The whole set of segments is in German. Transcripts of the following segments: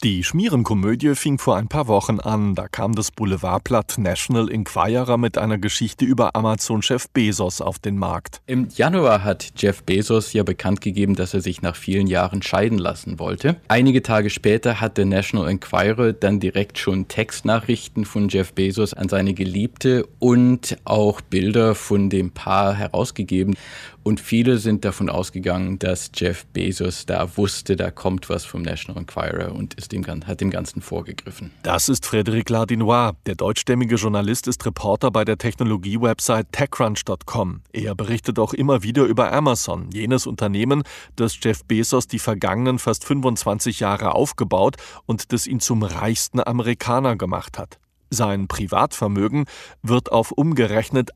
Die Schmierenkomödie fing vor ein paar Wochen an. Da kam das Boulevardblatt National Enquirer mit einer Geschichte über Amazon-Chef Bezos auf den Markt. Im Januar hat Jeff Bezos ja bekannt gegeben, dass er sich nach vielen Jahren scheiden lassen wollte. Einige Tage später hat der National Enquirer dann direkt schon Textnachrichten von Jeff Bezos an seine Geliebte und auch Bilder von dem Paar herausgegeben. Und viele sind davon ausgegangen, dass Jeff Bezos da wusste, da kommt was vom National Enquirer und hat dem Ganzen vorgegriffen. Das ist Frédéric Lardinois. Der deutschstämmige Journalist ist Reporter bei der Technologie-Website TechCrunch.com. Er berichtet auch immer wieder über Amazon, jenes Unternehmen, das Jeff Bezos die vergangenen fast 25 Jahre aufgebaut und das ihn zum reichsten Amerikaner gemacht hat. Sein Privatvermögen wird auf umgerechnet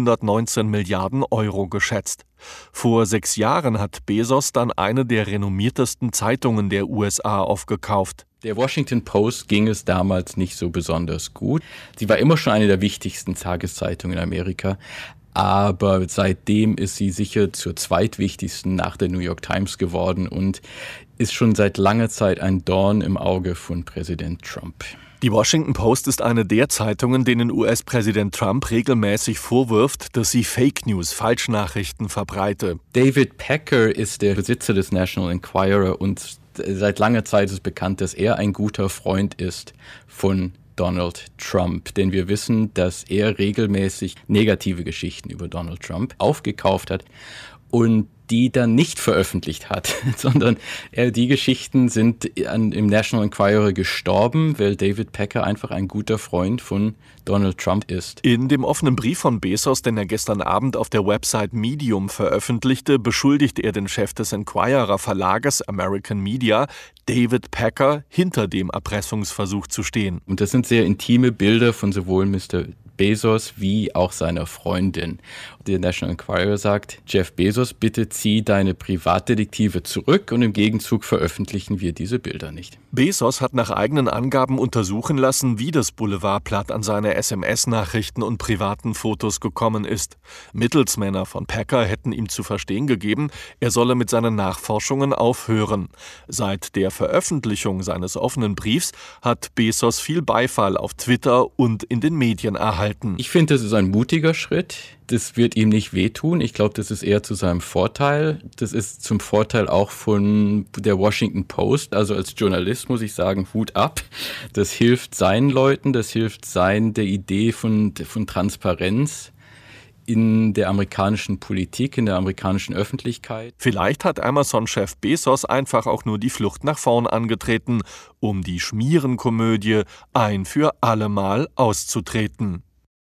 119 Milliarden Euro geschätzt. Vor 6 Jahren hat Bezos dann eine der renommiertesten Zeitungen der USA aufgekauft. Der Washington Post ging es damals nicht so besonders gut. Sie war immer schon eine der wichtigsten Tageszeitungen in Amerika. Aber seitdem ist sie sicher zur zweitwichtigsten nach der New York Times geworden und ist schon seit langer Zeit ein Dorn im Auge von Präsident Trump. Die Washington Post ist eine der Zeitungen, denen US-Präsident Trump regelmäßig vorwirft, dass sie Fake News, Falschnachrichten verbreite. David Packer ist der Besitzer des National Enquirer und seit langer Zeit ist bekannt, dass er ein guter Freund ist von Donald Trump. Denn wir wissen, dass er regelmäßig negative Geschichten über Donald Trump aufgekauft hat und die dann nicht veröffentlicht hat, sondern die Geschichten sind im National Enquirer gestorben, weil David Packer einfach ein guter Freund von Donald Trump ist. In dem offenen Brief von Bezos, den er gestern Abend auf der Website Medium veröffentlichte, beschuldigt er den Chef des Enquirer Verlages American Media, David Packer, hinter dem Erpressungsversuch zu stehen. Und das sind sehr intime Bilder von sowohl Mr. Bezos wie auch seiner Freundin. Der National Enquirer sagt, Jeff Bezos, bitte zieh deine Privatdetektive zurück und im Gegenzug veröffentlichen wir diese Bilder nicht. Bezos hat nach eigenen Angaben untersuchen lassen, wie das Boulevardblatt an seine SMS-Nachrichten und privaten Fotos gekommen ist. Mittelsmänner von Packer hätten ihm zu verstehen gegeben, er solle mit seinen Nachforschungen aufhören. Seit der Veröffentlichung seines offenen Briefs hat Bezos viel Beifall auf Twitter und in den Medien erhalten. Ich finde, das ist ein mutiger Schritt. Das wird ihm nicht wehtun. Ich glaube, das ist eher zu seinem Vorteil. Das ist zum Vorteil auch von der Washington Post. Also als Journalist muss ich sagen, Hut ab. Das hilft seinen Leuten, das hilft der Idee von Transparenz in der amerikanischen Politik, in der amerikanischen Öffentlichkeit. Vielleicht hat Amazon-Chef Bezos einfach auch nur die Flucht nach vorn angetreten, um die Schmierenkomödie ein für allemal auszutreten.